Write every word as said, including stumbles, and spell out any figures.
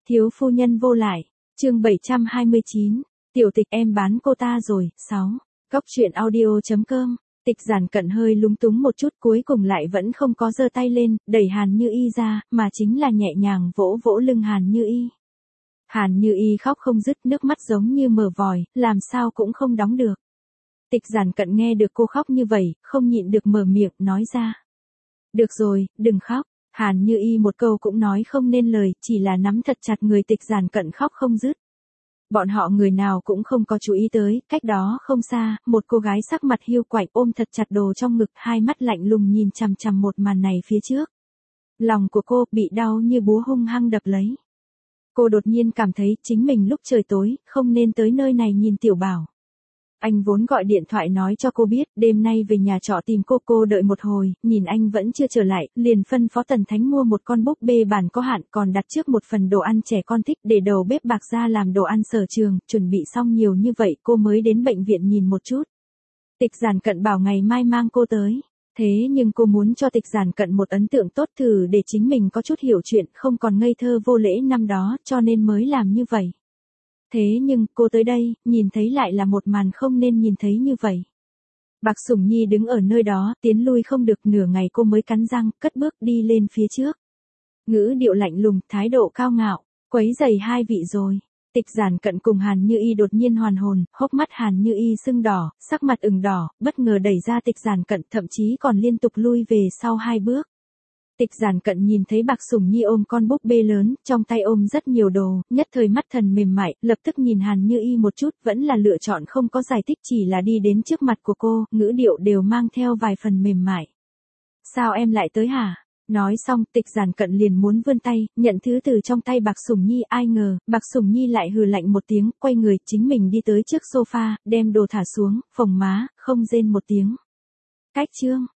Thiếu phu nhân vô lại, chương bảy trăm hai mươi chín, tiểu tịch em bán cô ta rồi, sáu. Góc truyện audio chấm com, Tịch Giản Cận hơi lúng túng một chút cuối cùng lại vẫn không có giơ tay lên, đẩy Hàn Như Y ra, mà chính là nhẹ nhàng vỗ vỗ lưng Hàn Như Y. Hàn Như Y khóc không dứt, nước mắt giống như mở vòi, làm sao cũng không đóng được. Tịch Giản Cận nghe được cô khóc như vậy, không nhịn được mở miệng, nói ra. Được rồi, đừng khóc. Hàn Như Y một câu cũng nói không nên lời, chỉ là nắm thật chặt người Tịch Giản Cận khóc không dứt. Bọn họ người nào cũng không có chú ý tới, cách đó không xa, một cô gái sắc mặt hiu quạnh ôm thật chặt đồ trong ngực, hai mắt lạnh lùng nhìn chằm chằm một màn này phía trước. Lòng của cô bị đau như búa hung hăng đập lấy. Cô đột nhiên cảm thấy chính mình lúc trời tối, không nên tới nơi này nhìn Tiểu Bảo. Anh vốn gọi điện thoại nói cho cô biết, đêm nay về nhà trọ tìm cô, cô đợi một hồi, nhìn anh vẫn chưa trở lại, liền phân phó Tần Thánh mua một con búp bê bản có hạn, còn đặt trước một phần đồ ăn trẻ con thích để đầu bếp bạc ra làm đồ ăn sở trường, chuẩn bị xong nhiều như vậy cô mới đến bệnh viện nhìn một chút. Tịch Giản Cận bảo ngày mai mang cô tới, thế nhưng cô muốn cho Tịch Giản Cận một ấn tượng tốt thử để chính mình có chút hiểu chuyện, không còn ngây thơ vô lễ năm đó, cho nên mới làm như vậy. Thế nhưng, cô tới đây, nhìn thấy lại là một màn không nên nhìn thấy như vậy. Bạc Sủng Nhi đứng ở nơi đó, tiến lui không được, nửa ngày cô mới cắn răng, cất bước đi lên phía trước. Ngữ điệu lạnh lùng, thái độ cao ngạo, quấy rầy hai vị rồi. Tịch Giản Cận cùng Hàn Như Y đột nhiên hoàn hồn, hốc mắt Hàn Như Y sưng đỏ, sắc mặt ửng đỏ, bất ngờ đẩy ra Tịch Giản Cận, thậm chí còn liên tục lui về sau hai bước. Tịch Giản Cận nhìn thấy Bạc Sủng Nhi ôm con búp bê lớn, trong tay ôm rất nhiều đồ, nhất thời mắt thần mềm mại, lập tức nhìn Hàn Như Y một chút, vẫn là lựa chọn không có giải thích, chỉ là đi đến trước mặt của cô, ngữ điệu đều mang theo vài phần mềm mại. Sao em lại tới hả? Nói xong, Tịch Giản Cận liền muốn vươn tay, nhận thứ từ trong tay Bạc Sủng Nhi, ai ngờ, Bạc Sủng Nhi lại hừ lạnh một tiếng, quay người, chính mình đi tới trước sofa, đem đồ thả xuống, phồng má, không rên một tiếng. Cách chương.